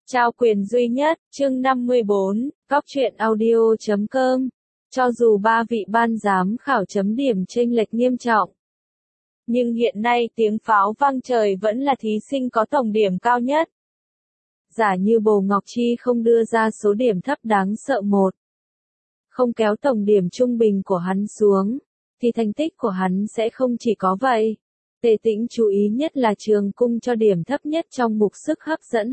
Trao quyền duy nhất, chương 54, cóc truyện audio.com. Cho dù ba vị ban giám khảo chấm điểm chênh lệch nghiêm trọng, nhưng hiện nay tiếng pháo vang trời vẫn là thí sinh có tổng điểm cao nhất. Giả như Bồ Ngọc Chi không đưa ra số điểm thấp đáng sợ không kéo tổng điểm trung bình của hắn xuống, thì thành tích của hắn sẽ không chỉ có vậy. Tề Tĩnh chú ý nhất là Trường Cung cho điểm thấp nhất trong mục sức hấp dẫn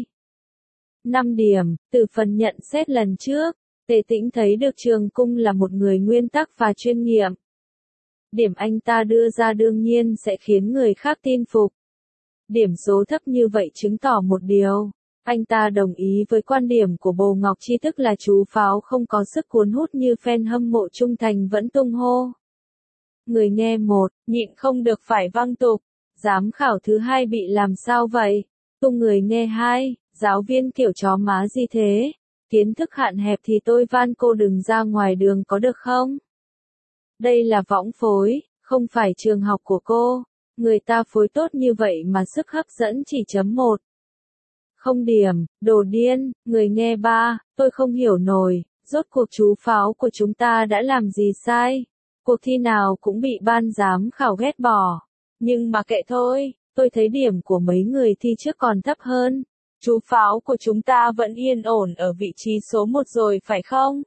5 điểm, từ phần nhận xét lần trước, Tề Tĩnh thấy được Trường Cung là một người nguyên tắc và chuyên nghiệp. Điểm anh ta đưa ra đương nhiên sẽ khiến người khác tin phục. Điểm số thấp như vậy chứng tỏ một điều, anh ta đồng ý với quan điểm của Bồ Ngọc Chi, tức là chú pháo không có sức cuốn hút như fan hâm mộ trung thành vẫn tung hô. Người nghe một, nhịn không được phải văng tục, giám khảo thứ hai bị làm sao vậy? Tung người nghe hai, giáo viên kiểu chó má gì thế? Kiến thức hạn hẹp thì tôi van cô đừng ra ngoài đường có được không? Đây là võng phối, không phải trường học của cô. Người ta phối tốt như vậy mà sức hấp dẫn chỉ chấm 1. Không điểm, đồ điên, người nghe ba, tôi không hiểu nổi, rốt cuộc chú pháo của chúng ta đã làm gì sai? Cuộc thi nào cũng bị ban giám khảo ghét bỏ. Nhưng mà kệ thôi, tôi thấy điểm của mấy người thi trước còn thấp hơn. Chú pháo của chúng ta vẫn yên ổn ở vị trí số 1 rồi phải không?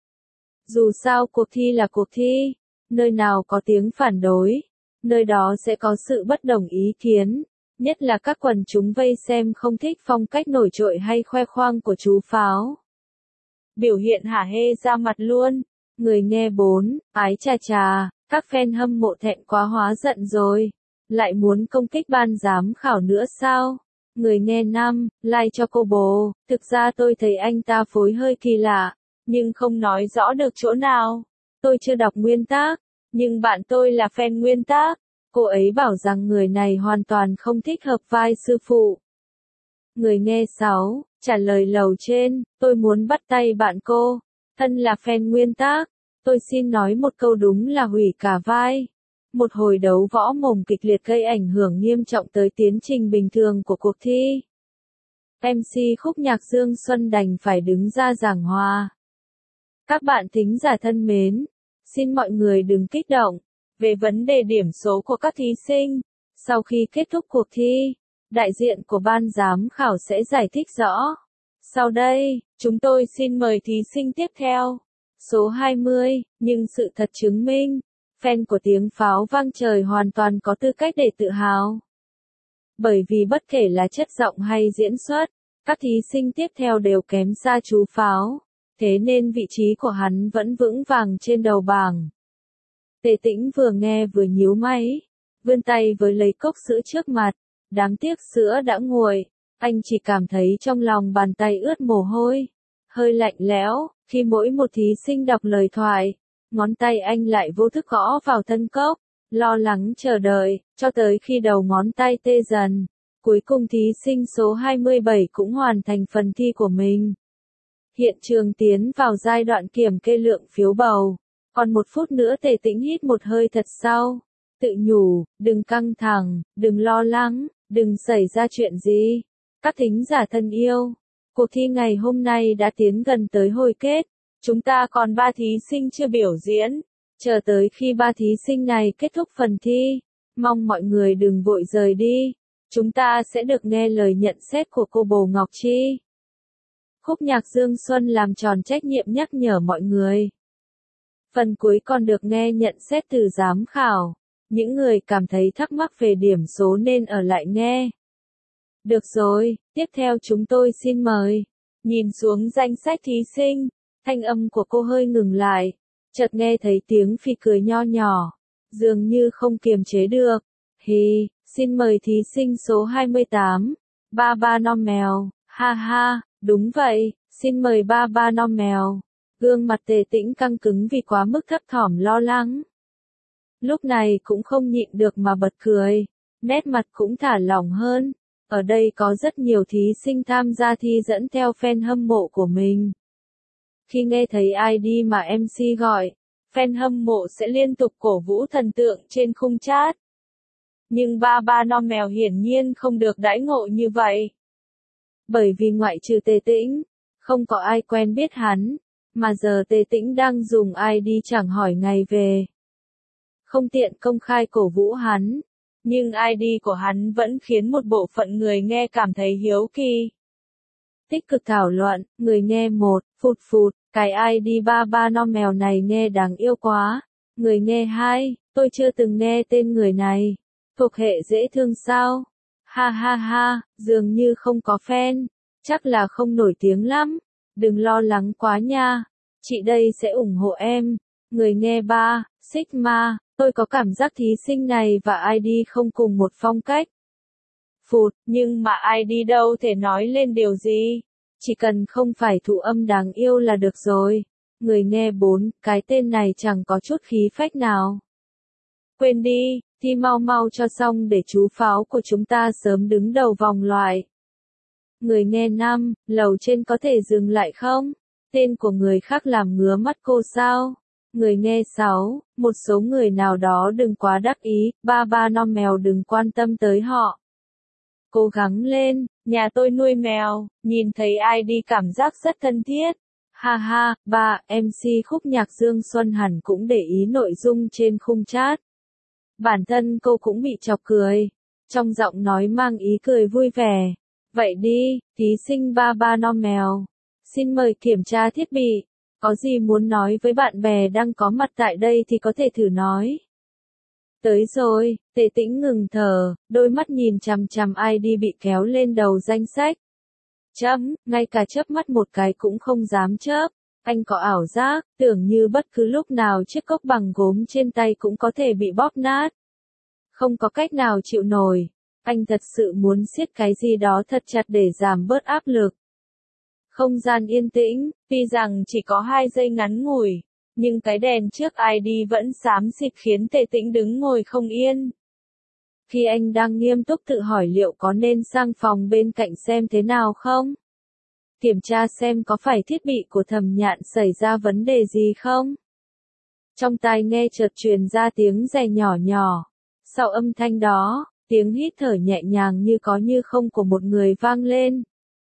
Dù sao cuộc thi là cuộc thi, nơi nào có tiếng phản đối, nơi đó sẽ có sự bất đồng ý kiến, nhất là các quần chúng vây xem không thích phong cách nổi trội hay khoe khoang của chú pháo. Biểu hiện hả hê ra mặt luôn. Người nghe 4, ái chà chà, các fan hâm mộ thẹn quá hóa giận rồi. Lại muốn công kích ban giám khảo nữa sao? Người nghe 5, like cho cô bồ, thực ra tôi thấy anh ta phối hơi kỳ lạ, nhưng không nói rõ được chỗ nào. Tôi chưa đọc nguyên tác, nhưng bạn tôi là fan nguyên tác. Cô ấy bảo rằng người này hoàn toàn không thích hợp vai sư phụ. Người nghe 6, trả lời lầu trên, tôi muốn bắt tay bạn cô. Thân là fan nguyên tác, tôi xin nói một câu đúng là hủy cả vai. Một hồi đấu võ mồm kịch liệt gây ảnh hưởng nghiêm trọng tới tiến trình bình thường của cuộc thi. MC khúc nhạc Dương Xuân đành phải đứng ra giảng hòa. Các bạn thính giả thân mến, xin mọi người đừng kích động về vấn đề điểm số của các thí sinh. Sau khi kết thúc cuộc thi, đại diện của ban giám khảo sẽ giải thích rõ. Sau đây, chúng tôi xin mời thí sinh tiếp theo. Số 20, nhưng sự thật chứng minh, fan của tiếng pháo vang trời hoàn toàn có tư cách để tự hào. Bởi vì bất kể là chất giọng hay diễn xuất, các thí sinh tiếp theo đều kém xa chú pháo, thế nên vị trí của hắn vẫn vững vàng trên đầu bảng. Tề Tĩnh vừa nghe vừa nhíu mày, vươn tay với lấy cốc sữa trước mặt, đáng tiếc sữa đã nguội, anh chỉ cảm thấy trong lòng bàn tay ướt mồ hôi, hơi lạnh lẽo, khi mỗi một thí sinh đọc lời thoại, ngón tay anh lại vô thức gõ vào thân cốc, lo lắng chờ đợi, cho tới khi đầu ngón tay tê dần. Cuối cùng thí sinh số 27 cũng hoàn thành phần thi của mình. Hiện trường tiến vào giai đoạn kiểm kê lượng phiếu bầu. Còn 1 phút nữa Tề Tĩnh hít một hơi thật sâu, tự nhủ, đừng căng thẳng, đừng lo lắng, đừng xảy ra chuyện gì. Các thính giả thân yêu, cuộc thi ngày hôm nay đã tiến gần tới hồi kết. Chúng ta còn 3 thí sinh chưa biểu diễn. Chờ tới khi 3 thí sinh này kết thúc phần thi, mong mọi người đừng vội rời đi. Chúng ta sẽ được nghe lời nhận xét của cô Bồ Ngọc Chi. Khúc nhạc Dương Xuân làm tròn trách nhiệm nhắc nhở mọi người. Phần cuối còn được nghe nhận xét từ giám khảo. Những người cảm thấy thắc mắc về điểm số nên ở lại nghe. Được rồi, tiếp theo chúng tôi xin mời. Nhìn xuống danh sách thí sinh, thanh âm của cô hơi ngừng lại. Chợt nghe thấy tiếng phì cười nho nhỏ, dường như không kiềm chế được. Hi, xin mời thí sinh số 28, Ba Ba Non Mèo, ha ha, đúng vậy, xin mời Ba Ba Non Mèo. Gương mặt Tề Tĩnh căng cứng vì quá mức thấp thỏm lo lắng. Lúc này cũng không nhịn được mà bật cười, nét mặt cũng thả lỏng hơn. Ở đây có rất nhiều thí sinh tham gia thi dẫn theo fan hâm mộ của mình. Khi nghe thấy ID mà MC gọi, fan hâm mộ sẽ liên tục cổ vũ thần tượng trên khung chat. Nhưng Ba Ba Non Mèo hiển nhiên không được đãi ngộ như vậy. Bởi vì ngoại trừ Tề Tĩnh, không có ai quen biết hắn, mà giờ Tề Tĩnh đang dùng ID chẳng hỏi ngày về. Không tiện công khai cổ vũ hắn, nhưng ID của hắn vẫn khiến một bộ phận người nghe cảm thấy hiếu kỳ. Tích cực thảo luận, người nghe phụt phụt, cái ID ba ba non mèo này nghe đáng yêu quá. Người nghe 2, tôi chưa từng nghe tên người này. Thuộc hệ dễ thương sao? Ha ha ha, dường như không có fan, chắc là không nổi tiếng lắm. Đừng lo lắng quá nha, chị đây sẽ ủng hộ em. Người nghe 3, Sigma, tôi có cảm giác thí sinh này và ID không cùng một phong cách. Phụt, nhưng mà ID đâu thể nói lên điều gì. Chỉ cần không phải thụ âm đáng yêu là được rồi. Người nghe 4, cái tên này chẳng có chút khí phách nào. Quên đi, thi mau mau cho xong để chú Pháo của chúng ta sớm đứng đầu vòng loại. Người nghe 5, lầu trên có thể dừng lại không? Tên của người khác làm ngứa mắt cô sao? Người nghe 6, một số người nào đó đừng quá đắc ý, ba ba non mèo đừng quan tâm tới họ. Cố gắng lên, nhà tôi nuôi mèo, nhìn thấy ai đi cảm giác rất thân thiết. Ha ha, MC khúc nhạc Dương Xuân hẳn cũng để ý nội dung trên khung chat. Bản thân cô cũng bị chọc cười, trong giọng nói mang ý cười vui vẻ. Vậy đi, thí sinh ba ba non mèo, xin mời kiểm tra thiết bị, có gì muốn nói với bạn bè đang có mặt tại đây thì có thể thử nói. Tới rồi, Tề Tĩnh ngừng thở, đôi mắt nhìn chằm chằm ID bị kéo lên đầu danh sách. Ngay cả chớp mắt một cái cũng không dám chớp. Anh có ảo giác, tưởng như bất cứ lúc nào chiếc cốc bằng gốm trên tay cũng có thể bị bóp nát. Không có cách nào chịu nổi. Anh thật sự muốn siết cái gì đó thật chặt để giảm bớt áp lực. Không gian yên tĩnh, tuy rằng chỉ có 2 giây ngắn ngủi, nhưng cái đèn trước ID vẫn xám xịt khiến Tề Tĩnh đứng ngồi không yên. Khi anh đang nghiêm túc tự hỏi liệu có nên sang phòng bên cạnh xem thế nào không? Kiểm tra xem có phải thiết bị của Thẩm Nhạn xảy ra vấn đề gì không? Trong tai nghe chợt truyền ra tiếng rè nhỏ nhỏ. Sau âm thanh đó, tiếng hít thở nhẹ nhàng như có như không của một người vang lên.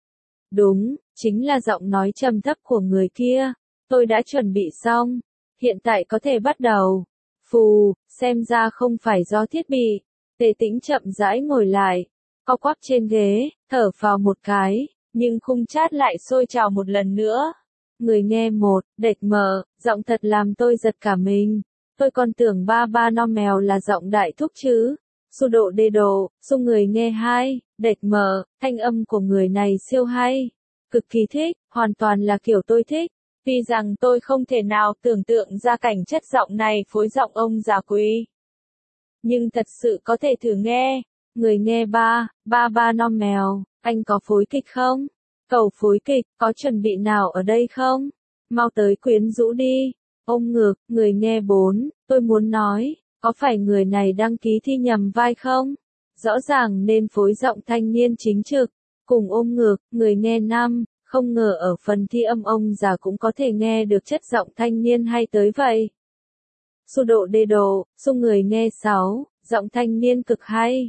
Đúng, chính là giọng nói trầm thấp của người kia. Tôi đã chuẩn bị xong. Hiện tại có thể bắt đầu. Phù, xem ra không phải do thiết bị. Tề Tĩnh chậm rãi ngồi lại, co quắp trên ghế, thở phào một cái, nhưng khung chat lại sôi trào một lần nữa. Người nghe 1, đệch mờ, giọng thật làm tôi giật cả mình. Tôi còn tưởng ba ba non mèo là giọng đại thúc chứ. Su độ đê đồ, xung người nghe 2, đệch mờ, thanh âm của người này siêu hay. Cực kỳ thích, hoàn toàn là kiểu tôi thích. Tuy rằng tôi không thể nào tưởng tượng ra cảnh chất giọng này phối giọng ông già Quý. Nhưng thật sự có thể thử nghe. Người nghe 3, ba ba non mèo, anh có phối kịch không? Cầu phối kịch, có chuẩn bị nào ở đây không? Mau tới quyến rũ đi. Ôm ngược, người nghe 4, tôi muốn nói, có phải người này đăng ký thi nhầm vai không? Rõ ràng nên phối giọng thanh niên chính trực. Cùng ôm ngược, người nghe 5, không ngờ ở phần thi âm ông già cũng có thể nghe được chất giọng thanh niên hay tới vậy. Su độ đê đồ, xung người nghe 6, giọng thanh niên cực hay.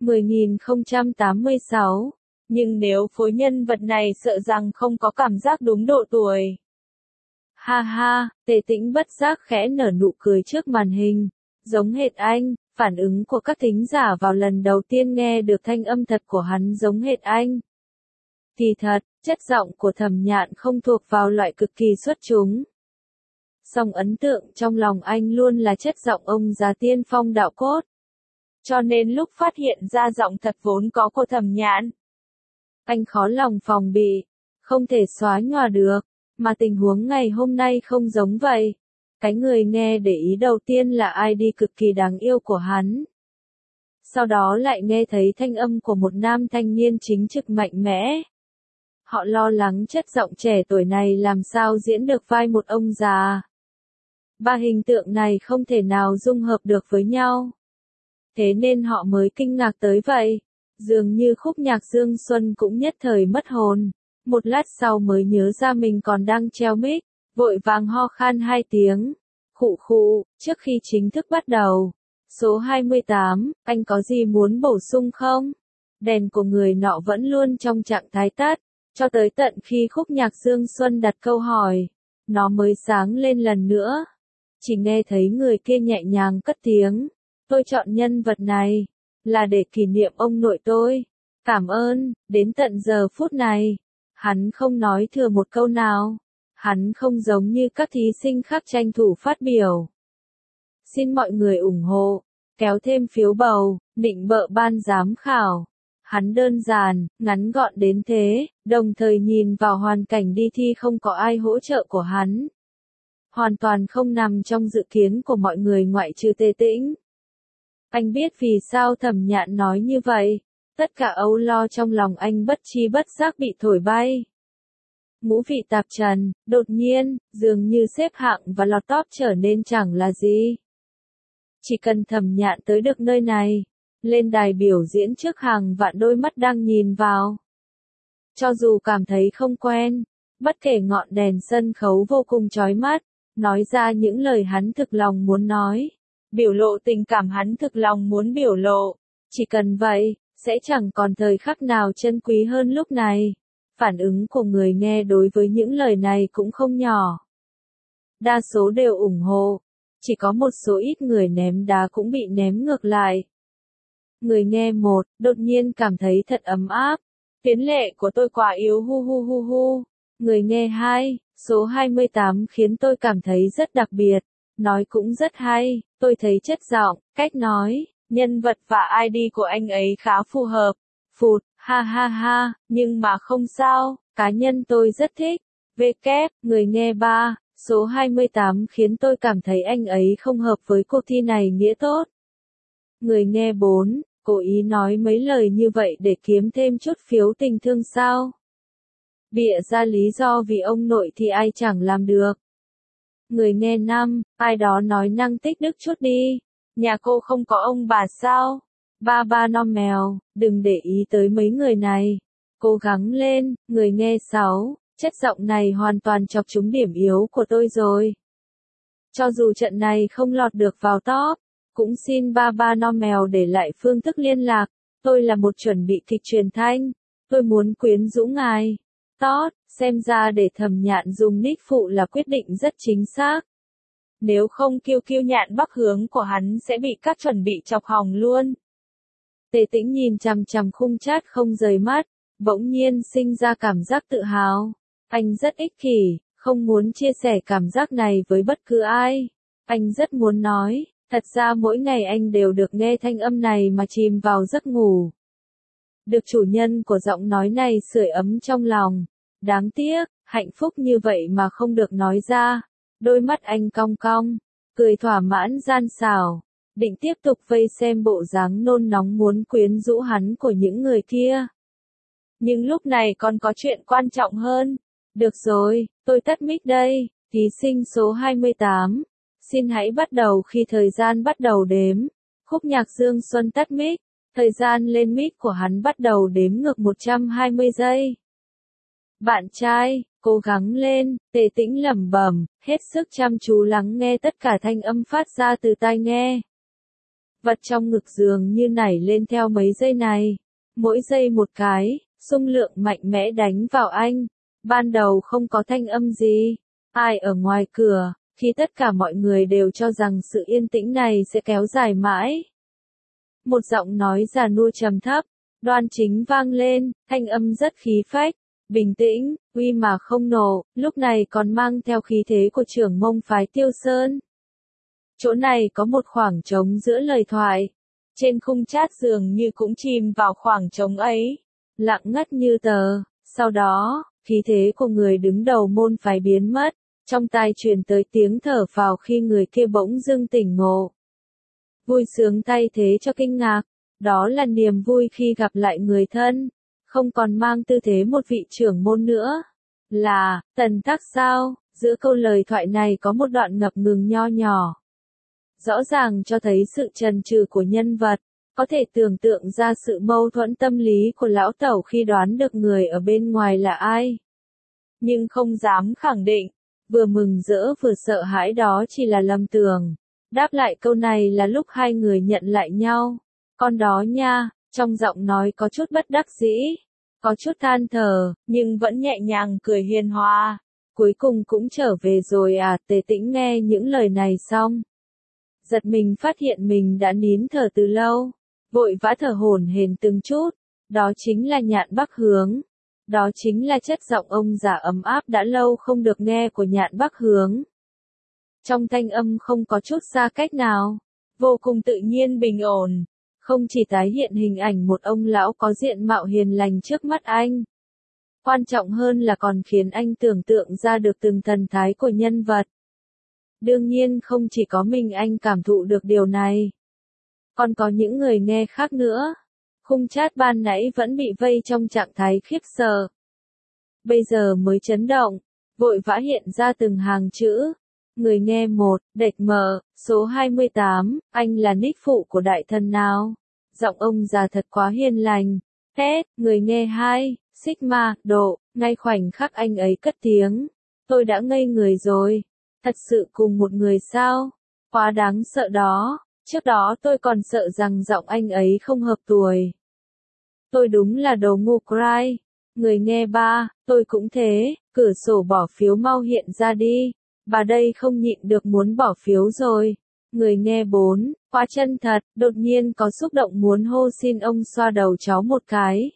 10.086. Nhưng nếu phối nhân vật này sợ rằng không có cảm giác đúng độ tuổi. Ha ha, Tề Tĩnh bất giác khẽ nở nụ cười trước màn hình. Giống hệt anh, phản ứng của các thính giả vào lần đầu tiên nghe được thanh âm thật của hắn giống hệt anh. Thì thật, chất giọng của Thẩm Nhạn không thuộc vào loại cực kỳ xuất chúng. Song ấn tượng trong lòng anh luôn là chất giọng ông già tiên phong đạo cốt. Cho nên lúc phát hiện ra giọng thật vốn có của Thẩm Nhạn, anh khó lòng phòng bị, không thể xóa nhòa được, mà tình huống ngày hôm nay không giống vậy. Cái người nghe để ý đầu tiên là ID cực kỳ đáng yêu của hắn. Sau đó lại nghe thấy thanh âm của một nam thanh niên chính trực mạnh mẽ. Họ lo lắng chất giọng trẻ tuổi này làm sao diễn được vai một ông già. Ba hình tượng này không thể nào dung hợp được với nhau. Thế nên họ mới kinh ngạc tới vậy. Dường như khúc nhạc Dương Xuân cũng nhất thời mất hồn. Một lát sau mới nhớ ra mình còn đang treo mic, vội vàng ho khan 2 tiếng. Khụ khụ, trước khi chính thức bắt đầu. Số 28, anh có gì muốn bổ sung không? Đèn của người nọ vẫn luôn trong trạng thái tắt, Cho tới tận khi khúc nhạc Dương Xuân đặt câu hỏi, nó mới sáng lên lần nữa. Chỉ nghe thấy người kia nhẹ nhàng cất tiếng, tôi chọn nhân vật này, là để kỷ niệm ông nội tôi. Cảm ơn, đến tận giờ phút này, hắn không nói thừa một câu nào. Hắn không giống như các thí sinh khác tranh thủ phát biểu. Xin mọi người ủng hộ, kéo thêm phiếu bầu, nịnh bợ ban giám khảo. Hắn đơn giản, ngắn gọn đến thế, đồng thời nhìn vào hoàn cảnh đi thi không có ai hỗ trợ của hắn. Hoàn toàn không nằm trong dự kiến của mọi người ngoại trừ Tề Tĩnh. Anh biết vì sao Thẩm Nhạn nói như vậy, tất cả âu lo trong lòng anh bất chi bất giác bị thổi bay. Ngũ vị tạp trần, đột nhiên, dường như xếp hạng và lọt top trở nên chẳng là gì. Chỉ cần Thẩm Nhạn tới được nơi này, lên đài biểu diễn trước hàng vạn đôi mắt đang nhìn vào. Cho dù cảm thấy không quen, bất kể ngọn đèn sân khấu vô cùng chói mắt, nói ra những lời hắn thực lòng muốn nói, biểu lộ tình cảm hắn thực lòng muốn biểu lộ, chỉ cần vậy, sẽ chẳng còn thời khắc nào trân quý hơn lúc này. Phản ứng của người nghe đối với những lời này cũng không nhỏ. Đa số đều ủng hộ, chỉ có một số ít người ném đá cũng bị ném ngược lại. Người nghe một, đột nhiên cảm thấy thật ấm áp. Tiến lệ của tôi quá yếu hu hu hu hu. Người nghe hai, số 28 khiến tôi cảm thấy rất đặc biệt. Nói cũng rất hay, tôi thấy chất giọng, cách nói, nhân vật và ID của anh ấy khá phù hợp. Phụt, ha ha ha, nhưng mà không sao, cá nhân tôi rất thích. Kép, người nghe ba, số 28 khiến tôi cảm thấy anh ấy không hợp với cuộc thi này nghĩa tốt. Người nghe 4, cố ý nói mấy lời như vậy để kiếm thêm chút phiếu tình thương sao? Bịa ra lý do vì ông nội thì ai chẳng làm được. Người nghe 5, ai đó nói năng tích đức chút đi. Nhà cô không có ông bà sao? Ba ba non mèo, đừng để ý tới mấy người này. Cố gắng lên, người nghe 6, chất giọng này hoàn toàn chọc trúng điểm yếu của tôi rồi. Cho dù trận này không lọt được vào top, cũng xin ba ba non mèo để lại phương thức liên lạc. Tôi là một chuẩn bị kịch truyền thanh. Tôi muốn quyến rũ ngài. Tốt, xem ra để Thẩm Nhạn dùng nick phụ là quyết định rất chính xác. Nếu không kiêu kiêu nhạn bắc hướng của hắn sẽ bị các chuẩn bị chọc hỏng luôn. Tề Tĩnh nhìn chằm chằm khung chat không rời mắt, bỗng nhiên sinh ra cảm giác tự hào. Anh rất ích kỷ, không muốn chia sẻ cảm giác này với bất cứ ai. Anh rất muốn nói, thật ra mỗi ngày anh đều được nghe thanh âm này mà chìm vào giấc ngủ. Được chủ nhân của giọng nói này sưởi ấm trong lòng. Đáng tiếc, hạnh phúc như vậy mà không được nói ra. Đôi mắt anh cong cong, cười thỏa mãn gian xảo, định tiếp tục vây xem bộ dáng nôn nóng muốn quyến rũ hắn của những người kia. Nhưng lúc này còn có chuyện quan trọng hơn. Được rồi, tôi tắt mic đây, thí sinh số 28. Xin hãy bắt đầu khi thời gian bắt đầu đếm. Khúc nhạc Dương Xuân tắt mic, thời gian lên mic của hắn bắt đầu đếm ngược 120 giây. Bạn trai, cố gắng lên, Tề Tĩnh lẩm bẩm, hết sức chăm chú lắng nghe tất cả thanh âm phát ra từ tai nghe. Vật trong ngực dường như nảy lên theo mấy giây này. Mỗi giây một cái, xung lượng mạnh mẽ đánh vào anh. Ban đầu không có thanh âm gì. Ai ở ngoài cửa, khi tất cả mọi người đều cho rằng sự yên tĩnh này sẽ kéo dài mãi. Một giọng nói già nua trầm thấp, đoan chính vang lên, thanh âm rất khí phách. Bình tĩnh, uy mà không nổ, lúc này còn mang theo khí thế của trưởng mông phái Tiêu Sơn. Chỗ này có một khoảng trống giữa lời thoại. Trên khung chat dường như cũng chìm vào khoảng trống ấy. Lặng ngắt như tờ. Sau đó, khí thế của người đứng đầu môn phái biến mất. Trong tai truyền tới tiếng thở phào khi người kia bỗng dưng tỉnh ngộ. Vui sướng thay thế cho kinh ngạc. Đó là niềm vui khi gặp lại người thân. Không còn mang tư thế một vị trưởng môn nữa. Là, Tần Thác sao? Giữa câu lời thoại này có một đoạn ngập ngừng nho nhỏ. Rõ ràng cho thấy sự chần chừ của nhân vật, có thể tưởng tượng ra sự mâu thuẫn tâm lý của lão tẩu khi đoán được người ở bên ngoài là ai. Nhưng không dám khẳng định, vừa mừng rỡ vừa sợ hãi đó chỉ là lầm tưởng. Đáp lại câu này là lúc hai người nhận lại nhau. Con đó nha, trong giọng nói có chút bất đắc dĩ. có chút than thở, nhưng vẫn nhẹ nhàng cười hiền hòa. Cuối cùng cũng trở về rồi à? Tề Tĩnh nghe những lời này xong, giật mình phát hiện mình đã nín thở từ lâu, vội vã thở hổn hển từng chút. Đó chính là Nhạn Bắc Hướng. Đó chính là chất giọng ông già ấm áp đã lâu không được nghe của Nhạn Bắc Hướng. Trong thanh âm không có chút xa cách nào, vô cùng tự nhiên bình ổn, không chỉ tái hiện hình ảnh một ông lão có diện mạo hiền lành trước mắt anh. Quan trọng hơn là còn khiến anh tưởng tượng ra được từng thần thái của nhân vật. Đương nhiên không chỉ có mình anh cảm thụ được điều này. Còn có những người nghe khác nữa. Khung chat ban nãy vẫn bị vây trong trạng thái khiếp sợ. Bây giờ mới chấn động, vội vã hiện ra từng hàng chữ. Người nghe 1, Đệch Mờ, số 28, anh là nick phụ của đại thần nào? Giọng ông già thật quá hiền lành. Tết, người nghe 2, Sigma, Độ, ngay khoảnh khắc anh ấy cất tiếng. Tôi đã ngây người rồi. Thật sự cùng một người sao? Quá đáng sợ đó. Trước đó tôi còn sợ rằng giọng anh ấy không hợp tuổi. Tôi đúng là đồ ngu cry. Người nghe 3, tôi cũng thế, cửa sổ bỏ phiếu mau hiện ra đi. Bà đây không nhịn được muốn bỏ phiếu rồi. Người nghe 4, quá chân thật, đột nhiên có xúc động muốn hô xin ông xoa đầu cháu một cái.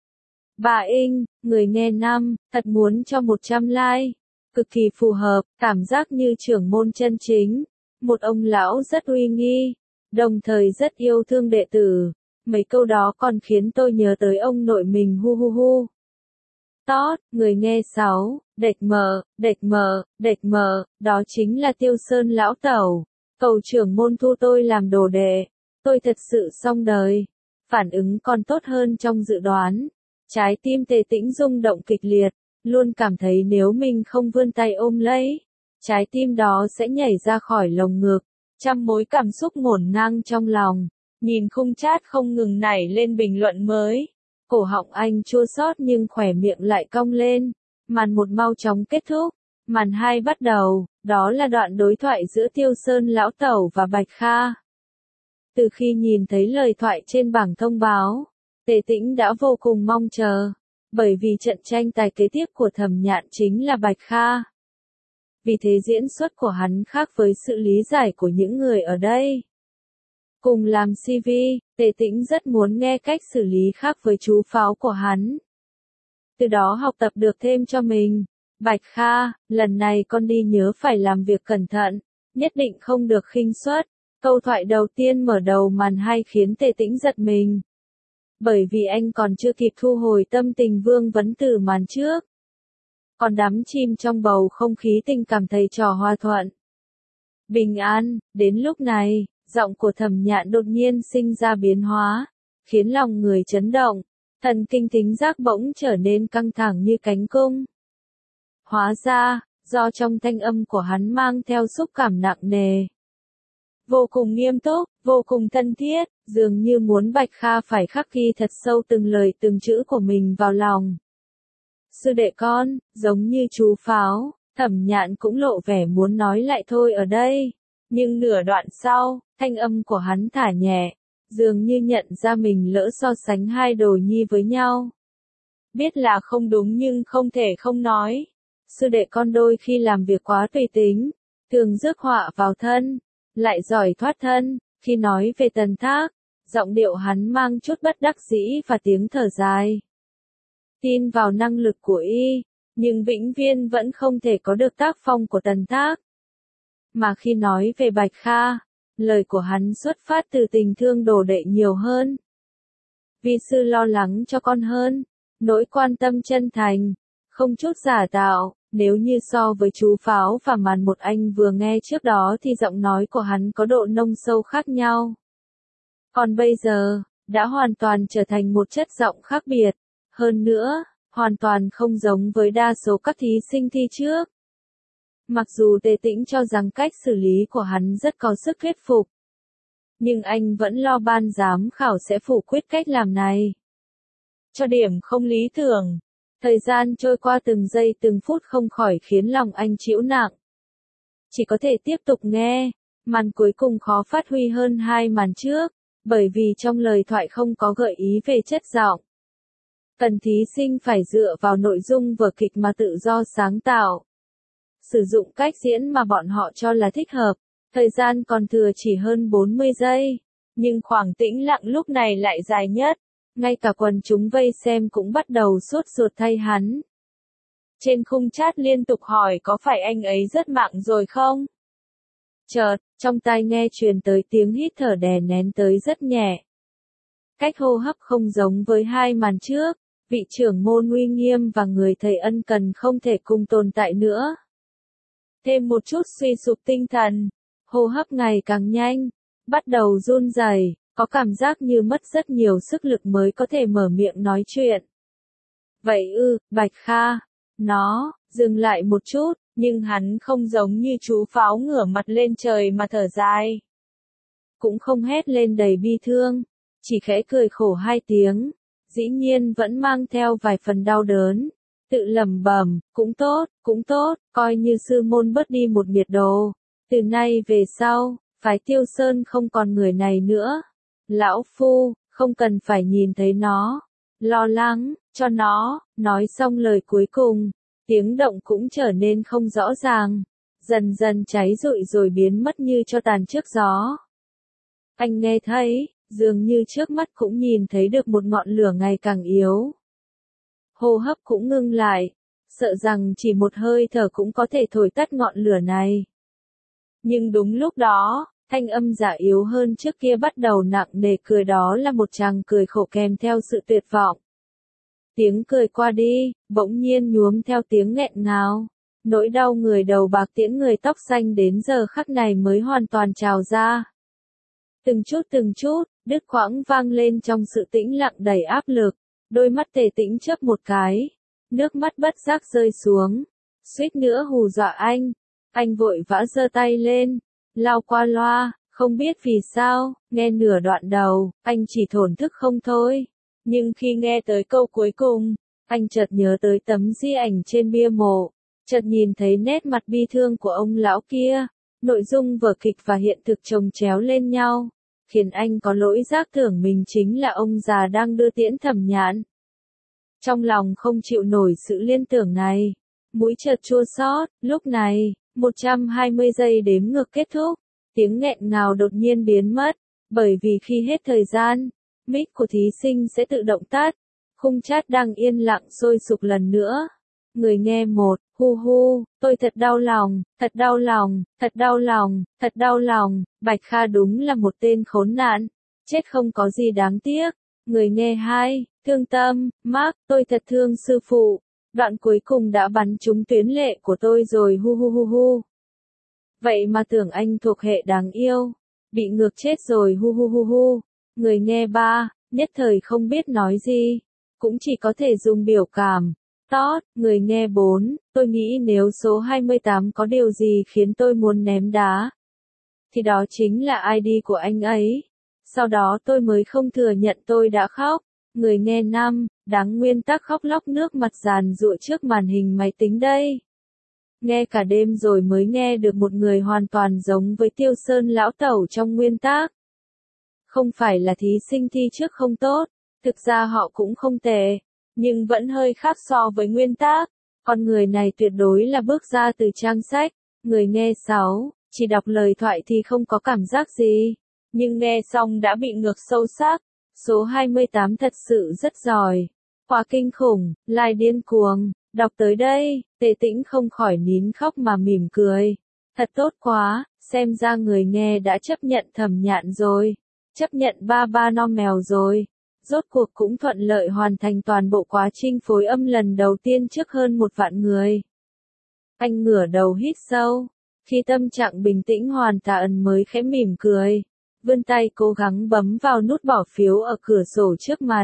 Bà Inh, người nghe 5, thật muốn cho 100 like. Cực kỳ phù hợp, cảm giác như trưởng môn chân chính. Một ông lão rất uy nghi, đồng thời rất yêu thương đệ tử. Mấy câu đó còn khiến tôi nhớ tới ông nội mình hu hu hu. Tót, người nghe 6, Đệch Mờ, Đệch Mờ, Đệch Mờ, đó chính là Tiêu Sơn lão tẩu. Cầu trưởng môn thu tôi làm đồ đệ. Tôi thật sự xong đời. Phản ứng còn tốt hơn trong dự đoán. Trái tim Tề Tĩnh rung động kịch liệt, luôn cảm thấy nếu mình không vươn tay ôm lấy, trái tim đó sẽ nhảy ra khỏi lồng ngực. Trăm mối cảm xúc ngổn ngang trong lòng. Nhìn khung chat không ngừng nảy lên bình luận mới. Cổ họng anh chua xót nhưng khỏe miệng lại cong lên. Màn 1 mau chóng kết thúc. Màn 2 bắt đầu, đó là đoạn đối thoại giữa Tiêu Sơn lão tẩu và Bạch Kha. Từ khi nhìn thấy lời thoại trên bảng thông báo, Tề Tĩnh đã vô cùng mong chờ. Bởi vì trận tranh tài kế tiếp của Thẩm Nhạn chính là Bạch Kha. Vì thế diễn xuất của hắn khác với sự lý giải của những người ở đây. Cùng làm CV, Tề Tĩnh rất muốn nghe cách xử lý khác với chú Pháo của hắn. Từ đó học tập được thêm cho mình. Bạch Kha, lần này con đi nhớ phải làm việc cẩn thận, nhất định không được khinh suất. Câu thoại đầu tiên mở đầu màn 2 khiến Tề Tĩnh giật mình. Bởi vì anh còn chưa kịp thu hồi tâm tình vương vấn từ màn trước. Còn đắm chìm trong bầu không khí tình cảm thầy trò hòa thuận. Bình an, đến lúc này, giọng của Thẩm Nhạn đột nhiên sinh ra biến hóa, khiến lòng người chấn động, thần kinh thính giác bỗng trở nên căng thẳng như cánh cung. Hóa ra, do trong thanh âm của hắn mang theo xúc cảm nặng nề. Vô cùng nghiêm túc, vô cùng thân thiết, dường như muốn Bạch Kha phải khắc ghi thật sâu từng lời từng chữ của mình vào lòng. Sư đệ con, giống như chú Pháo, Thẩm Nhạn cũng lộ vẻ muốn nói lại thôi ở đây. Nhưng nửa đoạn sau, thanh âm của hắn thả nhẹ, dường như nhận ra mình lỡ so sánh hai đồ nhi với nhau. Biết là không đúng nhưng không thể không nói. Sư đệ con đôi khi làm việc quá tùy tính, thường rước họa vào thân, lại giỏi thoát thân. Khi nói về Tần Thác, giọng điệu hắn mang chút bất đắc dĩ và tiếng thở dài. Tin vào năng lực của y, nhưng vĩnh viên vẫn không thể có được tác phong của Tần Thác. Mà khi nói về Bạch Kha, lời của hắn xuất phát từ tình thương đồ đệ nhiều hơn. Vi sư lo lắng cho con hơn, nỗi quan tâm chân thành, không chút giả tạo. Nếu như so với chú Pháo và màn 1 anh vừa nghe trước đó thì giọng nói của hắn có độ nông sâu khác nhau. Còn bây giờ, đã hoàn toàn trở thành một chất giọng khác biệt. Hơn nữa, hoàn toàn không giống với đa số các thí sinh thi trước. Mặc dù Tề Tĩnh cho rằng cách xử lý của hắn rất có sức thuyết phục, nhưng anh vẫn lo ban giám khảo sẽ phủ quyết cách làm này. Cho điểm không lý tưởng. Thời gian trôi qua từng giây từng phút không khỏi khiến lòng anh chịu nặng. Chỉ có thể tiếp tục nghe. Màn cuối cùng khó phát huy hơn 2 màn trước, bởi vì trong lời thoại không có gợi ý về chất giọng. Cần thí sinh phải dựa vào nội dung vở kịch mà tự do sáng tạo. Sử dụng cách diễn mà bọn họ cho là thích hợp. Thời gian còn thừa chỉ hơn 40 giây. Nhưng khoảng tĩnh lặng lúc này lại dài nhất. Ngay cả quần chúng vây xem cũng bắt đầu sốt ruột thay hắn. Trên khung chat liên tục hỏi có phải anh ấy rất mạng rồi không? Chợt, trong tai nghe truyền tới tiếng hít thở đè nén tới rất nhẹ. Cách hô hấp không giống với hai màn trước, vị trưởng môn uy nghiêm và người thầy ân cần không thể cùng tồn tại nữa. Thêm một chút suy sụp tinh thần, hô hấp ngày càng nhanh, bắt đầu run rẩy, có cảm giác như mất rất nhiều sức lực mới có thể mở miệng nói chuyện. Vậy Bạch Kha, nó, dừng lại một chút, nhưng hắn không giống như chú pháo ngửa mặt lên trời mà thở dài. Cũng không hét lên đầy bi thương, chỉ khẽ cười khổ hai tiếng, dĩ nhiên vẫn mang theo vài phần đau đớn, tự lẩm bẩm, cũng tốt, coi như sư môn bớt đi một nghiệt đồ, từ nay về sau, phái Tiêu Sơn không còn người này nữa. Lão Phu, không cần phải nhìn thấy nó, lo lắng, cho nó, nói xong lời cuối cùng, tiếng động cũng trở nên không rõ ràng, dần dần cháy rụi rồi biến mất như cho tàn trước gió. Anh nghe thấy, dường như trước mắt cũng nhìn thấy được một ngọn lửa ngày càng yếu. Hô hấp cũng ngưng lại, sợ rằng chỉ một hơi thở cũng có thể thổi tắt ngọn lửa này. Nhưng đúng lúc đó, thanh âm giả yếu hơn trước kia bắt đầu nặng nề cười, đó là một tràng cười khổ kèm theo sự tuyệt vọng. Tiếng cười qua đi, bỗng nhiên nhuốm theo tiếng nghẹn ngào. Nỗi đau người đầu bạc tiễn người tóc xanh đến giờ khắc này mới hoàn toàn trào ra. Từng chút, đứt quãng vang lên trong sự tĩnh lặng đầy áp lực. Đôi mắt Tề Tĩnh chớp một cái. Nước mắt bất giác rơi xuống. Suýt nữa hù dọa anh. Anh vội vã giơ tay lên. Lao qua loa, không biết vì sao, nghe nửa đoạn đầu, anh chỉ thổn thức không thôi. Nhưng khi nghe tới câu cuối cùng, anh chợt nhớ tới tấm di ảnh trên bia mộ, chợt nhìn thấy nét mặt bi thương của ông lão kia, nội dung vở kịch và hiện thực chồng chéo lên nhau, khiến anh có lỗi giác tưởng mình chính là ông già đang đưa tiễn Thẩm Nhạn. Trong lòng không chịu nổi sự liên tưởng này, mũi chợt chua xót, lúc này, 120 giây đếm ngược kết thúc, tiếng nghẹn ngào đột nhiên biến mất, bởi vì khi hết thời gian, mic của thí sinh sẽ tự động tắt. Khung chat đang yên lặng sôi sục lần nữa. Người nghe một, hu, tôi thật đau lòng, thật đau lòng, thật đau lòng, thật đau lòng, Bạch Kha đúng là một tên khốn nạn, chết không có gì đáng tiếc. Người nghe hai, thương tâm, Mark, tôi thật thương sư phụ, đoạn cuối cùng đã bắn trúng tuyến lệ của tôi rồi hu. Vậy mà tưởng anh thuộc hệ đáng yêu, bị ngược chết rồi hu. Người nghe ba, nhất thời không biết nói gì, cũng chỉ có thể dùng biểu cảm. Người nghe 4, tôi nghĩ nếu số 28 có điều gì khiến tôi muốn ném đá, thì đó chính là ID của anh ấy. Sau đó tôi mới không thừa nhận tôi đã khóc. Người nghe 5, đáng nguyên tắc khóc lóc nước mặt giàn giụa trước màn hình máy tính đây. Nghe cả đêm rồi mới nghe được một người hoàn toàn giống với Tiêu Sơn lão tẩu trong nguyên tắc. Không phải là thí sinh thi trước không tốt, thực ra họ cũng không tệ, nhưng vẫn hơi khác so với nguyên tắc. Con người này tuyệt đối là bước ra từ trang sách. Người nghe 6, chỉ đọc lời thoại thì không có cảm giác gì, nhưng nghe xong đã bị ngược sâu sắc. Số 28 thật sự rất giỏi, quá kinh khủng, lai điên cuồng. Đọc tới đây, Tề Tĩnh không khỏi nín khóc mà mỉm cười. Thật tốt quá, xem ra người nghe đã chấp nhận Thẩm Nhạn rồi, chấp nhận ba non mèo rồi. Rốt cuộc cũng thuận lợi hoàn thành toàn bộ quá trình phối âm lần đầu tiên trước hơn 1 vạn người. Anh ngửa đầu hít sâu, khi tâm trạng bình tĩnh hoàn toàn mới khẽ mỉm cười, vươn tay cố gắng bấm vào nút bỏ phiếu ở cửa sổ trước mặt.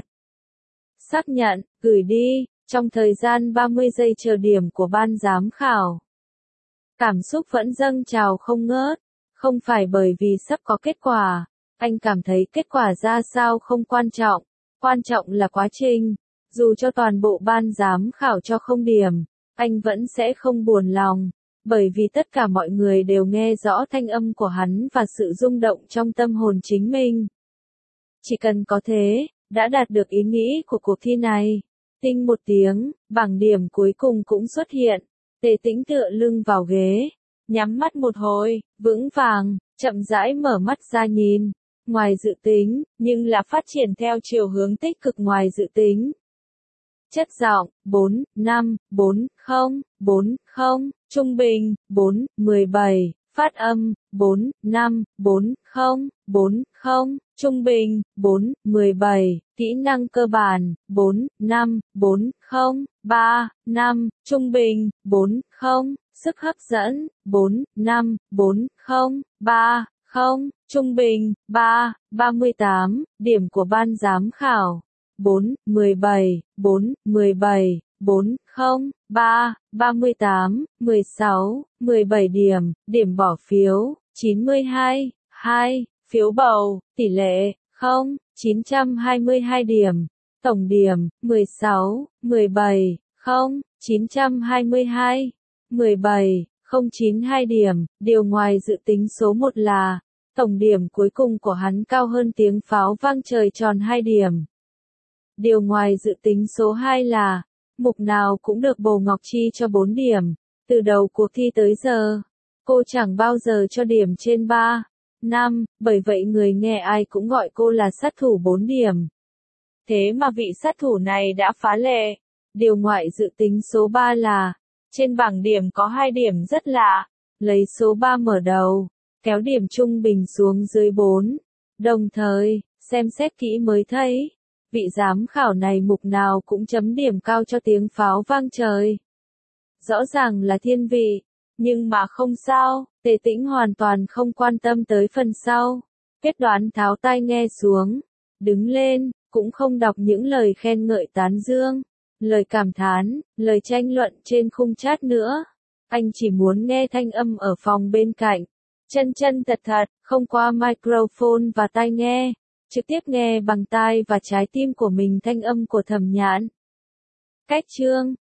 Xác nhận, gửi đi, trong thời gian 30 giây chờ điểm của ban giám khảo. Cảm xúc vẫn dâng trào không ngớt, không phải bởi vì sắp có kết quả, anh cảm thấy kết quả ra sao không quan trọng là quá trình. Dù cho toàn bộ ban giám khảo cho không điểm, anh vẫn sẽ không buồn lòng, bởi vì tất cả mọi người đều nghe rõ thanh âm của hắn và sự rung động trong tâm hồn chính mình. Chỉ cần có thế, đã đạt được ý nghĩ của cuộc thi này. Đinh một tiếng, bảng điểm cuối cùng cũng xuất hiện. Tề Tĩnh tựa lưng vào ghế, nhắm mắt một hồi, vững vàng, chậm rãi mở mắt ra nhìn. Ngoài dự tính, nhưng là phát triển theo chiều hướng tích cực ngoài dự tính. Chất giọng, 4, 5, 4, 0, 4, 0, trung bình, 4, 17, phát âm, 4, 5, 4, 0, 4, 0, trung bình, 4, 17, kỹ năng cơ bản, 4, 5, 4, 0, 3, 5, trung bình, 4, 0, sức hấp dẫn, 4, 5, 4, 0, 3, 0, trung bình, 3, 38, điểm của ban giám khảo. 4, 17, 4, 17, 4, 0, 3, 38, 16, 17 điểm, điểm bỏ phiếu, 92, 2, phiếu bầu, tỷ lệ, 0, 922 điểm, tổng điểm, 16, 17, 0, 922, 17, 092 điểm, điều ngoài dự tính số 1 là, tổng điểm cuối cùng của hắn cao hơn tiếng pháo vang trời tròn 2 điểm. Điều ngoài dự tính số 2 là, mục nào cũng được Bồ Ngọc Chi cho 4 điểm. Từ đầu cuộc thi tới giờ, cô chẳng bao giờ cho điểm trên 3, 5, bởi vậy người nghe ai cũng gọi cô là sát thủ 4 điểm. Thế mà vị sát thủ này đã phá lệ. Điều ngoại dự tính số 3 là, trên bảng điểm có 2 điểm rất lạ, lấy số 3 mở đầu, kéo điểm trung bình xuống dưới 4. Đồng thời, xem xét kỹ mới thấy, vị giám khảo này mục nào cũng chấm điểm cao cho tiếng pháo vang trời. Rõ ràng là thiên vị, nhưng mà không sao, Tề Tĩnh hoàn toàn không quan tâm tới phần sau. Quyết đoán tháo tai nghe xuống, đứng lên, cũng không đọc những lời khen ngợi tán dương, lời cảm thán, lời tranh luận trên khung chat nữa. Anh chỉ muốn nghe thanh âm ở phòng bên cạnh, chân chân thật thật, không qua microphone và tai nghe, trực tiếp nghe bằng tai và trái tim của mình thanh âm của Thẩm Nhạn. Cách chương